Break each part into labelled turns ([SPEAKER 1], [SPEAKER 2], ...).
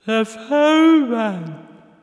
[SPEAKER 1] Verfauern.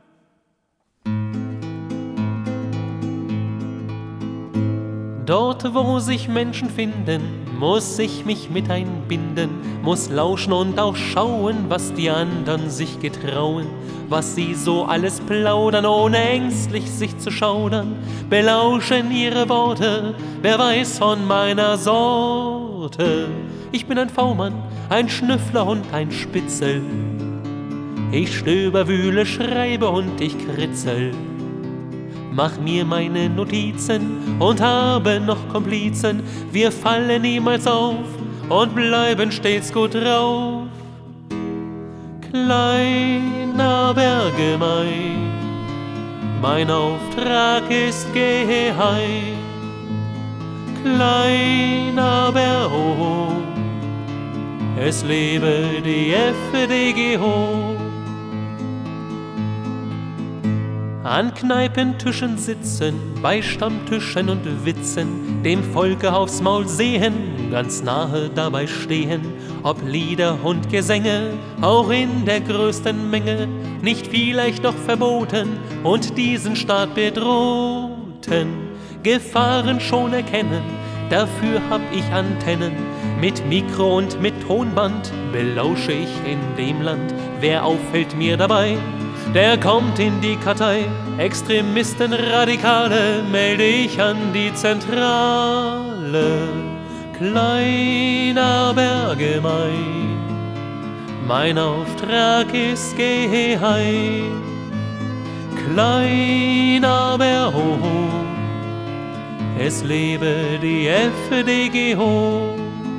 [SPEAKER 1] Dort, wo sich Menschen finden, muss ich mich mit einbinden, muss lauschen und auch schauen, was die anderen sich getrauen, was sie so alles plaudern, ohne ängstlich sich zu schaudern. Belauschen ihre Worte, wer weiß von meiner Sorte. Ich bin ein V-Mann, ein Schnüffler und ein Spitzel. Ich stöber, wühle, schreibe und ich kritzel. Mach mir meine Notizen und habe noch Komplizen. Wir fallen niemals auf und bleiben stets gut drauf. Klein, aber gemein, mein Auftrag ist geheim. Klein, aber hoch, es lebe die FDGO. An Kneipentischen sitzen, bei Stammtischen und Witzen, dem Volke aufs Maul sehen, ganz nahe dabei stehen, ob Lieder und Gesänge, auch in der größten Menge, nicht vielleicht doch verboten und diesen Staat bedrohten. Gefahren schon erkennen, dafür hab ich Antennen, mit Mikro und mit Tonband belausche ich in dem Land. Wer auffällt mir dabei, der kommt in die Kartei. Extremisten, Radikale melde ich an die Zentrale. Klein, aber gemein, mein Auftrag ist geheim. Klein, aber hoch, es lebe die FDGO.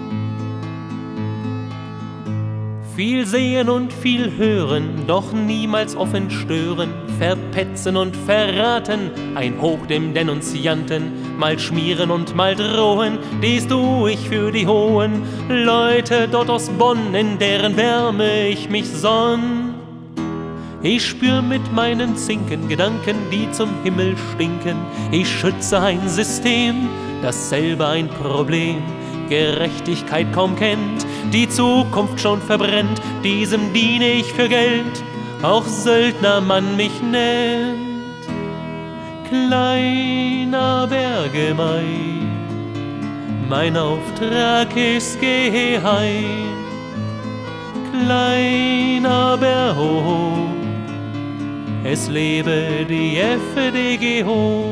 [SPEAKER 1] Viel sehen und viel hören, doch niemals offen stören, verpetzen und verraten, ein Hoch dem Denunzianten, mal schmieren und mal drohen, dies tu ich für die hohen Leute dort aus Bonn, in deren Wärme ich mich sonn. Ich spür mit meinen Zinken Gedanken, die zum Himmel stinken, ich schütze ein System, das selber ein Problem Gerechtigkeit kaum kennt, die Zukunft schon verbrennt, diesem diene ich für Geld, auch Söldner man mich nennt. Klein, aber gemein, mein Auftrag ist geheim. Klein, aber hoch, es lebe die FDGO.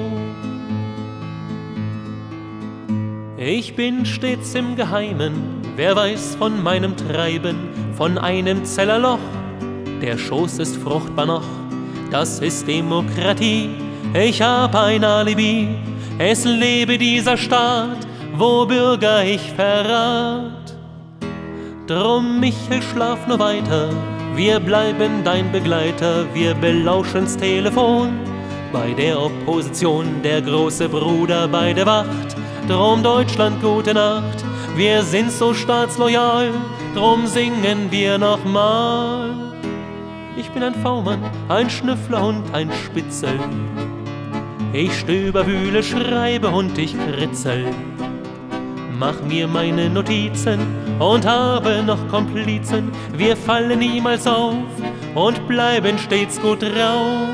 [SPEAKER 1] Ich bin stets im Geheimen, wer weiß von meinem Treiben, von einem Zellerloch, der Schoß ist fruchtbar noch, das ist Demokratie, ich hab ein Alibi, es lebe dieser Staat, wo Bürger ich verrat. Drum Michel, schlaf nur weiter, wir bleiben dein Begleiter, wir belauschen's Telefon, bei der Opposition, der große Bruder bei der Wacht. Drum Deutschland, gute Nacht, wir sind so staatsloyal, drum singen wir nochmal. Ich bin ein V-Mann, ein Schnüffler und ein Spitzel. Ich stöber, wühle, schreibe und ich kritzel. Mach mir meine Notizen und habe noch Komplizen. Wir fallen niemals auf und bleiben stets gut drauf.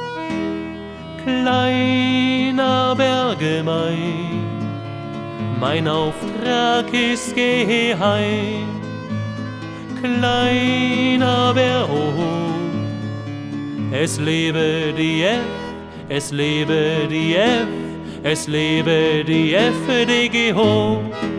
[SPEAKER 1] Klein, aber gemein, mein Auftrag ist geheim. Klein, aber hoch, es lebe die F, es lebe die F, es lebe die FDGO.